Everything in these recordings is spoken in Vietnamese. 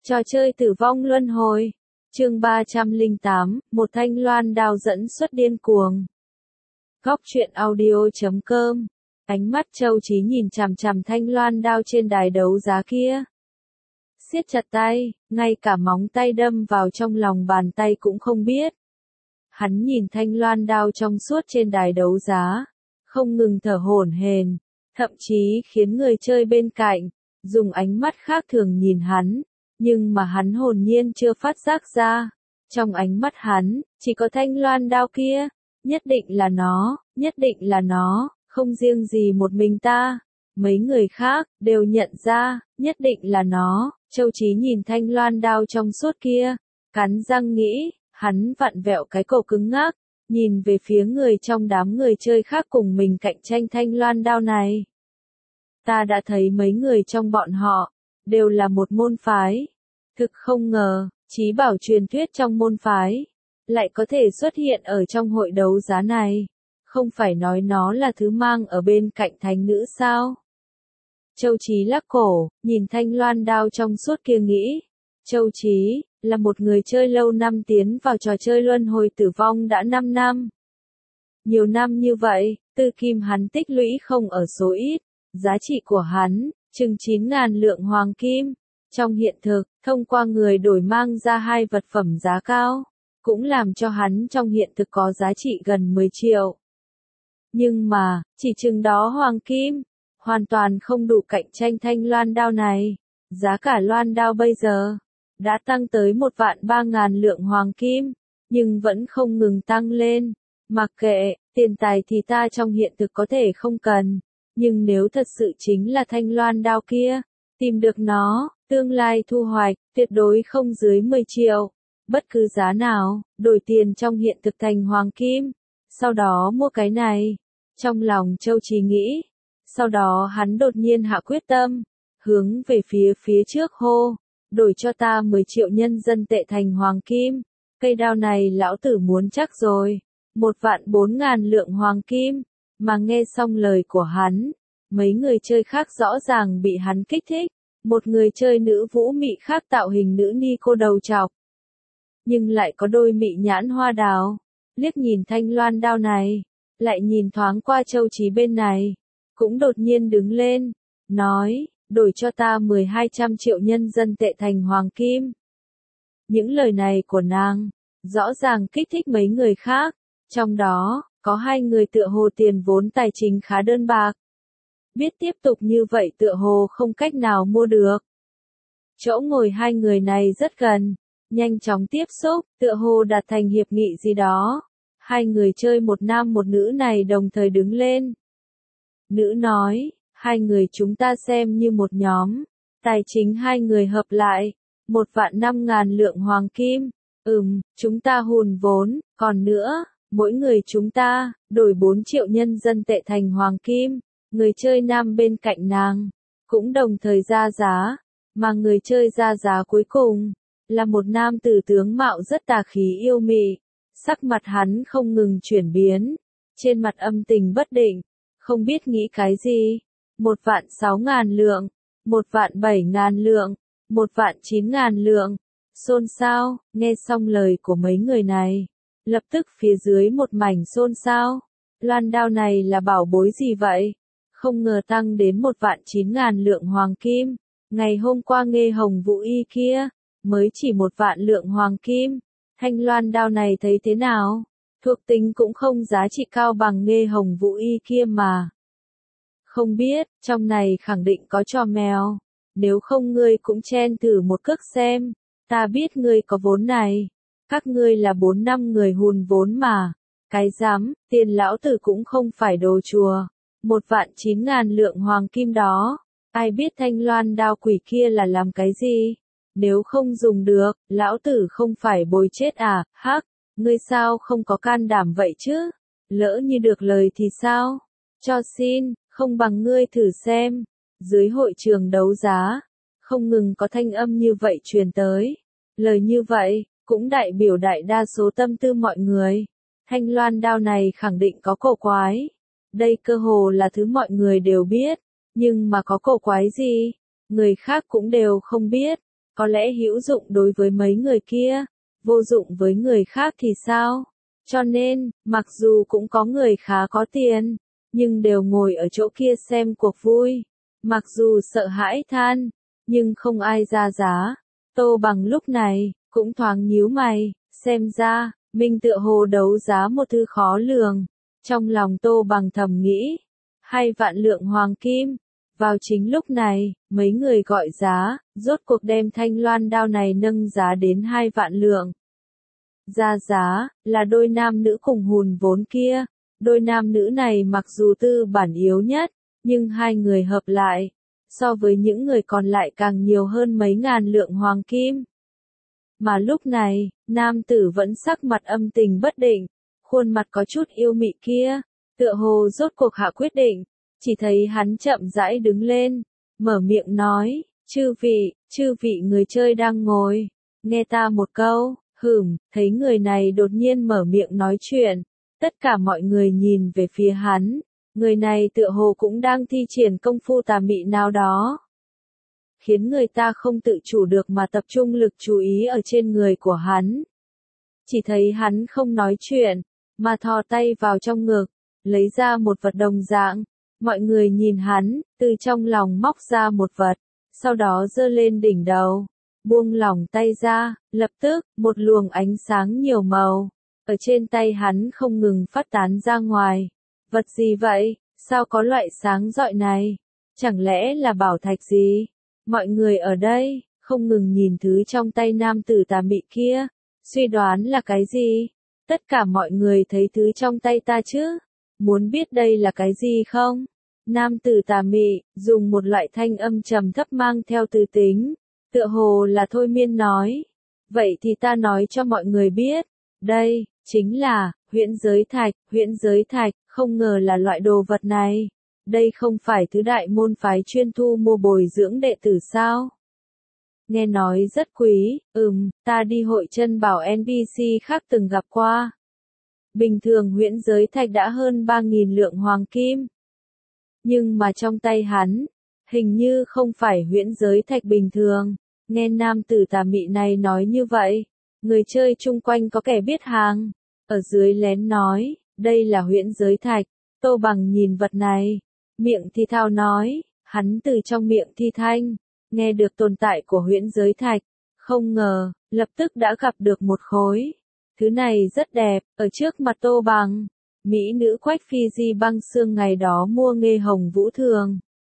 Trò chơi tử vong luân hồi. Chương 308, một thanh loan đao dẫn xuất điên cuồng. Góc truyện audio.com. Ánh mắt Châu Chí nhìn chằm chằm thanh loan đao trên đài đấu giá kia. Siết chặt tay, ngay cả móng tay đâm vào trong lòng bàn tay cũng không biết. Hắn nhìn thanh loan đao trong suốt trên đài đấu giá, không ngừng thở hổn hển, thậm chí khiến người chơi bên cạnh dùng ánh mắt khác thường nhìn hắn, nhưng mà hắn hồn nhiên chưa phát giác ra, trong ánh mắt hắn chỉ có thanh loan đao kia, nhất định là nó, nhất định là nó, không riêng gì một mình ta, mấy người khác đều nhận ra, nhất định là nó. Châu Chí nhìn thanh loan đao trong suốt kia, cắn răng nghĩ, hắn vặn vẹo cái cổ cứng ngắc, nhìn về phía người trong đám người chơi khác cùng mình cạnh tranh thanh loan đao này. Ta đã thấy mấy người trong bọn họ, đều là một môn phái. Thực không ngờ, trí bảo truyền thuyết trong môn phái, lại có thể xuất hiện ở trong hội đấu giá này. Không phải nói nó là thứ mang ở bên cạnh thánh nữ sao? Châu Chí lắc cổ, nhìn thanh loan đao trong suốt kia nghĩ. Châu Chí là một người chơi lâu năm tiến vào trò chơi luân hồi tử vong đã 5 năm. Nhiều năm như vậy, tư kim hắn tích lũy không ở số ít, giá trị của hắn, chừng 9.000 lượng hoàng kim. Trong hiện thực, thông qua người đổi mang ra hai vật phẩm giá cao, cũng làm cho hắn trong hiện thực có giá trị gần 10 triệu. Nhưng mà, chỉ chừng đó hoàng kim, hoàn toàn không đủ cạnh tranh thanh loan đao này. Giá cả loan đao bây giờ đã tăng tới 1.300.000 lượng hoàng kim, nhưng vẫn không ngừng tăng lên. Mặc kệ, tiền tài thì ta trong hiện thực có thể không cần, nhưng nếu thật sự chính là thanh loan đao kia, tìm được nó, tương lai thu hoạch, tuyệt đối không dưới 10 triệu. Bất cứ giá nào, đổi tiền trong hiện thực thành hoàng kim, sau đó mua cái này. Trong lòng Châu Chí nghĩ, sau đó hắn đột nhiên hạ quyết tâm, hướng về phía trước hô, đổi cho ta 10 triệu nhân dân tệ thành hoàng kim, cây đao này lão tử muốn chắc rồi, 1.400.000 lượng hoàng kim. Mà nghe xong lời của hắn, mấy người chơi khác rõ ràng bị hắn kích thích, một người chơi nữ vũ mị khác tạo hình nữ ni cô đầu trọc, nhưng lại có đôi mị nhãn hoa đào, liếc nhìn thanh loan đao này, lại nhìn thoáng qua Châu Chí bên này, cũng đột nhiên đứng lên, nói, đổi cho ta 1.200 triệu nhân dân tệ thành hoàng kim. Những lời này của nàng, rõ ràng kích thích mấy người khác, trong đó, có hai người tựa hồ tiền vốn tài chính khá đơn bạc. Biết tiếp tục như vậy tựa hồ không cách nào mua được. Chỗ ngồi hai người này rất gần, nhanh chóng tiếp xúc, tựa hồ đạt thành hiệp nghị gì đó. Hai người chơi một nam một nữ này đồng thời đứng lên. Nữ nói, hai người chúng ta xem như một nhóm, tài chính hai người hợp lại, 1.500.000 lượng hoàng kim, chúng ta hùn vốn, còn nữa, mỗi người chúng ta, đổi 4 triệu nhân dân tệ thành hoàng kim. Người chơi nam bên cạnh nàng, cũng đồng thời ra giá, mà người chơi ra giá cuối cùng, là một nam tử tướng mạo rất tà khí yêu mị, sắc mặt hắn không ngừng chuyển biến, trên mặt âm tình bất định, không biết nghĩ cái gì, 1.600.000 lượng, 1.700.000 lượng, 1.900.000 lượng, xôn xao, nghe xong lời của mấy người này, lập tức phía dưới một mảnh xôn xao, loan đao này là bảo bối gì vậy? Không ngờ tăng đến 1.900.000 lượng hoàng kim, ngày hôm qua Nghê Hồng Vũ Y kia, mới chỉ 1.000.000 lượng hoàng kim, thanh loan đao này thấy thế nào? Thuộc tính cũng không giá trị cao bằng Nghê Hồng Vũ Y kia mà. Không biết, trong này khẳng định có trò mèo, nếu không ngươi cũng chen thử một cước xem, ta biết ngươi có vốn này, các ngươi là 4-5 người hùn vốn mà, cái dám, tiền lão tử cũng không phải đồ chùa. 1.900.000 lượng hoàng kim đó, ai biết thanh loan đao quỷ kia là làm cái gì? Nếu không dùng được, lão tử không phải bồi chết à? Hắc, ngươi sao không có can đảm vậy chứ? Lỡ như được lời thì sao? Cho xin, không bằng ngươi thử xem. Dưới hội trường đấu giá, không ngừng có thanh âm như vậy truyền tới. Lời như vậy, cũng đại biểu đại đa số tâm tư mọi người. Thanh loan đao này khẳng định có cổ quái. Đây cơ hồ là thứ mọi người đều biết, nhưng mà có cổ quái gì, người khác cũng đều không biết. có lẽ hữu dụng đối với mấy người kia, vô dụng với người khác thì sao? Cho nên, mặc dù cũng có người khá có tiền, nhưng đều ngồi ở chỗ kia xem cuộc vui. Mặc dù sợ hãi than, nhưng không ai ra giá. Tô Bằng lúc này, cũng thoáng nhíu mày, xem ra, mình tựa hồ đấu giá một thứ khó lường. Trong lòng Tô Bằng thầm nghĩ, 2 vạn lượng hoàng kim. Vào chính lúc này, mấy người gọi giá, rốt cuộc đem thanh loan đao này nâng giá đến 2 vạn lượng. Ra giá, là đôi nam nữ cùng hùn vốn kia. Đôi nam nữ này mặc dù tư bản yếu nhất, nhưng 2 người hợp lại, so với những người còn lại càng nhiều hơn mấy ngàn lượng hoàng kim. Mà lúc này, nam tử vẫn sắc mặt âm tình bất định, khuôn mặt có chút yêu mị kia, tựa hồ rốt cuộc hạ quyết định, chỉ thấy hắn chậm rãi đứng lên, mở miệng nói, chư vị người chơi đang ngồi, nghe ta một câu. Thấy người này đột nhiên mở miệng nói chuyện, tất cả mọi người nhìn về phía hắn, người này tựa hồ cũng đang thi triển công phu tà mị nào đó, khiến người ta không tự chủ được mà tập trung lực chú ý ở trên người của hắn. Chỉ thấy hắn không nói chuyện, mà thò tay vào trong ngực, lấy ra một vật đồng dạng, mọi người nhìn hắn, từ trong lòng móc ra một vật, sau đó giơ lên đỉnh đầu. Buông lỏng tay ra, lập tức, một luồng ánh sáng nhiều màu, ở trên tay hắn không ngừng phát tán ra ngoài. Vật gì vậy? Sao có loại sáng rọi này? Chẳng lẽ là bảo thạch gì? Mọi người ở đây, không ngừng nhìn thứ trong tay nam tử tà mị kia, suy đoán là cái gì? Tất cả mọi người thấy thứ trong tay ta chứ? Muốn biết đây là cái gì không? Nam tử tà mị, dùng một loại thanh âm trầm thấp mang theo từ tính. Tựa hồ là thôi miên nói. Vậy thì ta nói cho mọi người biết. Đây, chính là, huyễn giới thạch, không ngờ là loại đồ vật này. Đây không phải thứ đại môn phái chuyên thu mua bồi dưỡng đệ tử sao? Nghe nói rất quý, ta đi hội chân bảo NPC khác từng gặp qua. Bình thường huyễn giới thạch đã hơn 3.000 lượng hoàng kim. Nhưng mà trong tay hắn, hình như không phải huyễn giới thạch bình thường. Nghe nam tử tà mị này nói như vậy, người chơi chung quanh có kẻ biết hàng, ở dưới lén nói, đây là huyễn giới thạch. Tô Bằng nhìn vật này, miệng thì thào nói, hắn từ trong miệng thi thanh, nghe được tồn tại của huyễn giới thạch, không ngờ, lập tức đã gặp được một khối. Thứ này rất đẹp, ở trước mặt Tô Bằng, mỹ nữ Quách Phi Di Băng Xương ngày đó mua Nghê Hồng Vũ Thường.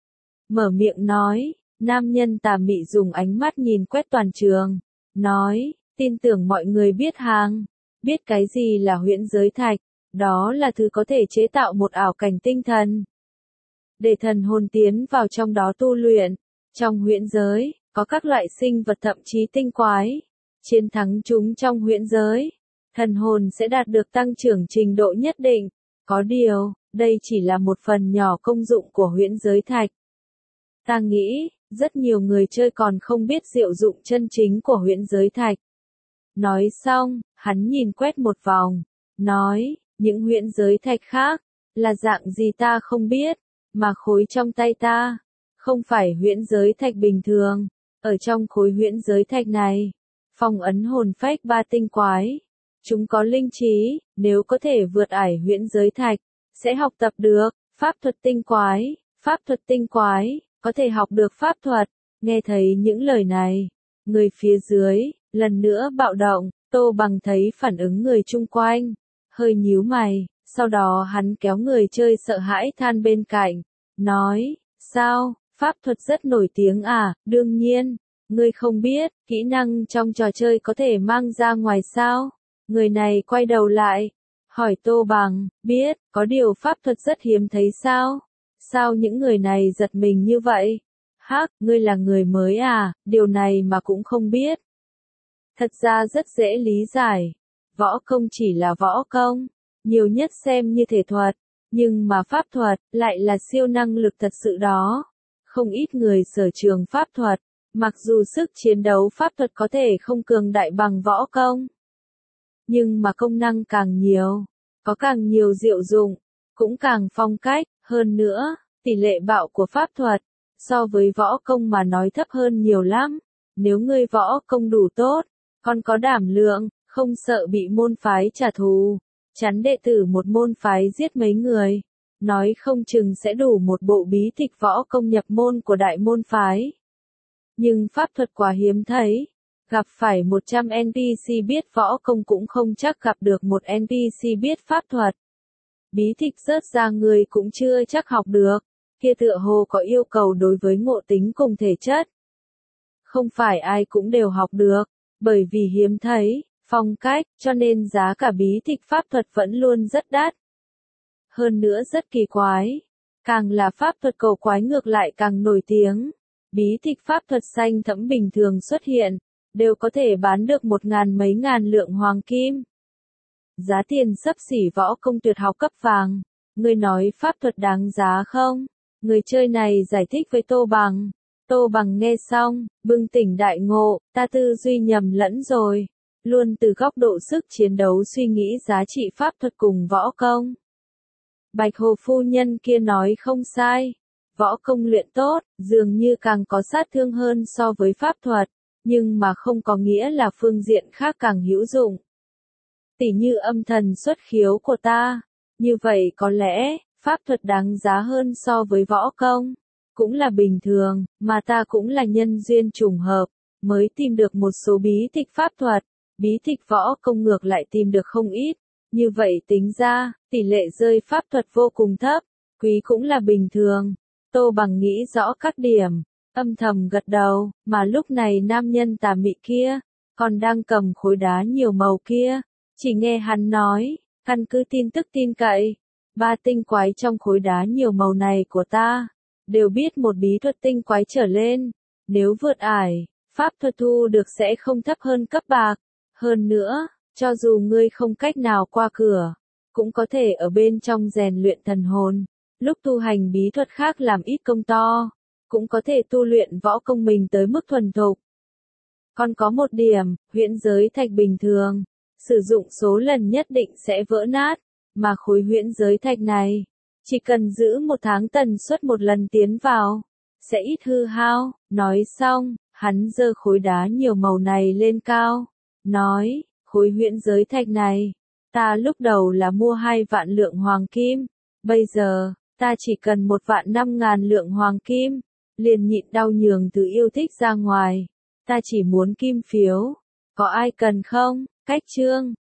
Mở miệng nói. Nam nhân tà mị dùng ánh mắt nhìn quét toàn trường, nói, tin tưởng mọi người biết hàng, biết cái gì là huyễn giới thạch, đó là thứ có thể chế tạo một ảo cảnh tinh thần. Để thần hồn tiến vào trong đó tu luyện, trong huyễn giới, có các loại sinh vật thậm chí tinh quái, chiến thắng chúng trong huyễn giới, thần hồn sẽ đạt được tăng trưởng trình độ nhất định, có điều, đây chỉ là một phần nhỏ công dụng của huyễn giới thạch. Ta nghĩ, rất nhiều người chơi còn không biết diệu dụng chân chính của huyễn giới thạch. Nói xong, hắn nhìn quét một vòng, nói, những huyễn giới thạch khác, là dạng gì ta không biết, mà khối trong tay ta, không phải huyễn giới thạch bình thường. Ở trong khối huyễn giới thạch này, phong ấn hồn phách 3 tinh quái. Chúng có linh trí, nếu có thể vượt ải huyễn giới thạch, sẽ học tập được, pháp thuật tinh quái. Có thể học được pháp thuật. Nghe thấy những lời này, người phía dưới, lần nữa bạo động, Tô Bằng thấy phản ứng người chung quanh, hơi nhíu mày, sau đó hắn kéo người chơi sợ hãi than bên cạnh, nói, sao, pháp thuật rất nổi tiếng à, đương nhiên, ngươi không biết, kỹ năng trong trò chơi có thể mang ra ngoài sao? Người này quay đầu lại, hỏi Tô Bằng, biết, có điều pháp thuật rất hiếm thấy sao? Sao những người này giật mình như vậy? Hắc, ngươi là người mới à, điều này mà cũng không biết. Thật ra rất dễ lý giải. Võ công chỉ là võ công, nhiều nhất xem như thể thuật, nhưng mà pháp thuật lại là siêu năng lực thật sự đó. Không ít người sở trường pháp thuật, mặc dù sức chiến đấu pháp thuật có thể không cường đại bằng võ công, nhưng mà công năng càng nhiều, có càng nhiều diệu dụng, cũng càng phong cách. Hơn nữa, tỷ lệ bạo của pháp thuật, so với võ công mà nói thấp hơn nhiều lắm. Nếu ngươi võ công đủ tốt, còn có đảm lượng, không sợ bị môn phái trả thù, chắn đệ tử một môn phái giết mấy người, nói không chừng sẽ đủ một bộ bí tịch võ công nhập môn của đại môn phái. Nhưng pháp thuật quá hiếm thấy, gặp phải 100 NPC biết võ công cũng không chắc gặp được một NPC biết pháp thuật. Bí tịch rớt ra người cũng chưa chắc học được, kia tựa hồ có yêu cầu đối với ngộ tính cùng thể chất. Không phải ai cũng đều học được, bởi vì hiếm thấy, phong cách, cho nên giá cả bí tịch pháp thuật vẫn luôn rất đắt. Hơn nữa rất kỳ quái, càng là pháp thuật cầu quái ngược lại càng nổi tiếng. Bí tịch pháp thuật xanh thẫm bình thường xuất hiện, đều có thể bán được 1.000 mấy ngàn lượng hoàng kim. Giá tiền xấp xỉ võ công tuyệt học cấp vàng. Người nói pháp thuật đáng giá không? Người chơi này giải thích với Tô Bằng. Tô Bằng nghe xong, bừng tỉnh đại ngộ, ta tư duy nhầm lẫn rồi. Luôn từ góc độ sức chiến đấu suy nghĩ giá trị pháp thuật cùng võ công. Bạch Hồ phu nhân kia nói không sai. Võ công luyện tốt, dường như càng có sát thương hơn so với pháp thuật, nhưng mà không có nghĩa là phương diện khác càng hữu dụng. Tỉ như âm thần xuất khiếu của ta, như vậy có lẽ, pháp thuật đáng giá hơn so với võ công, cũng là bình thường, mà ta cũng là nhân duyên trùng hợp, mới tìm được một số bí tịch pháp thuật, bí tịch võ công ngược lại tìm được không ít, như vậy tính ra, tỷ lệ rơi pháp thuật vô cùng thấp, quý cũng là bình thường. Tô Bằng nghĩ rõ các điểm, âm thầm gật đầu, mà lúc này nam nhân tà mị kia, còn đang cầm khối đá nhiều màu kia, chỉ nghe hắn nói, căn cứ tin tức tin cậy, 3 tinh quái trong khối đá nhiều màu này của ta, đều biết một bí thuật tinh quái trở lên, nếu vượt ải, pháp thuật thu được sẽ không thấp hơn cấp bạc, hơn nữa, cho dù ngươi không cách nào qua cửa, cũng có thể ở bên trong rèn luyện thần hồn. Lúc tu hành bí thuật khác làm ít công to, cũng có thể tu luyện võ công mình tới mức thuần thục. Còn có một điểm, huyễn giới thạch bình thường, sử dụng số lần nhất định sẽ vỡ nát, mà khối huyễn giới thạch này, chỉ cần giữ 1 tháng tần suất một lần tiến vào, sẽ ít hư hao. Nói xong, hắn giơ khối đá nhiều màu này lên cao, nói, khối huyễn giới thạch này, ta lúc đầu là mua 2 vạn lượng hoàng kim, bây giờ, ta chỉ cần 1.500.000 lượng hoàng kim, liền nhịn đau nhường từ yêu thích ra ngoài, ta chỉ muốn kim phiếu, có ai cần không? Cách chương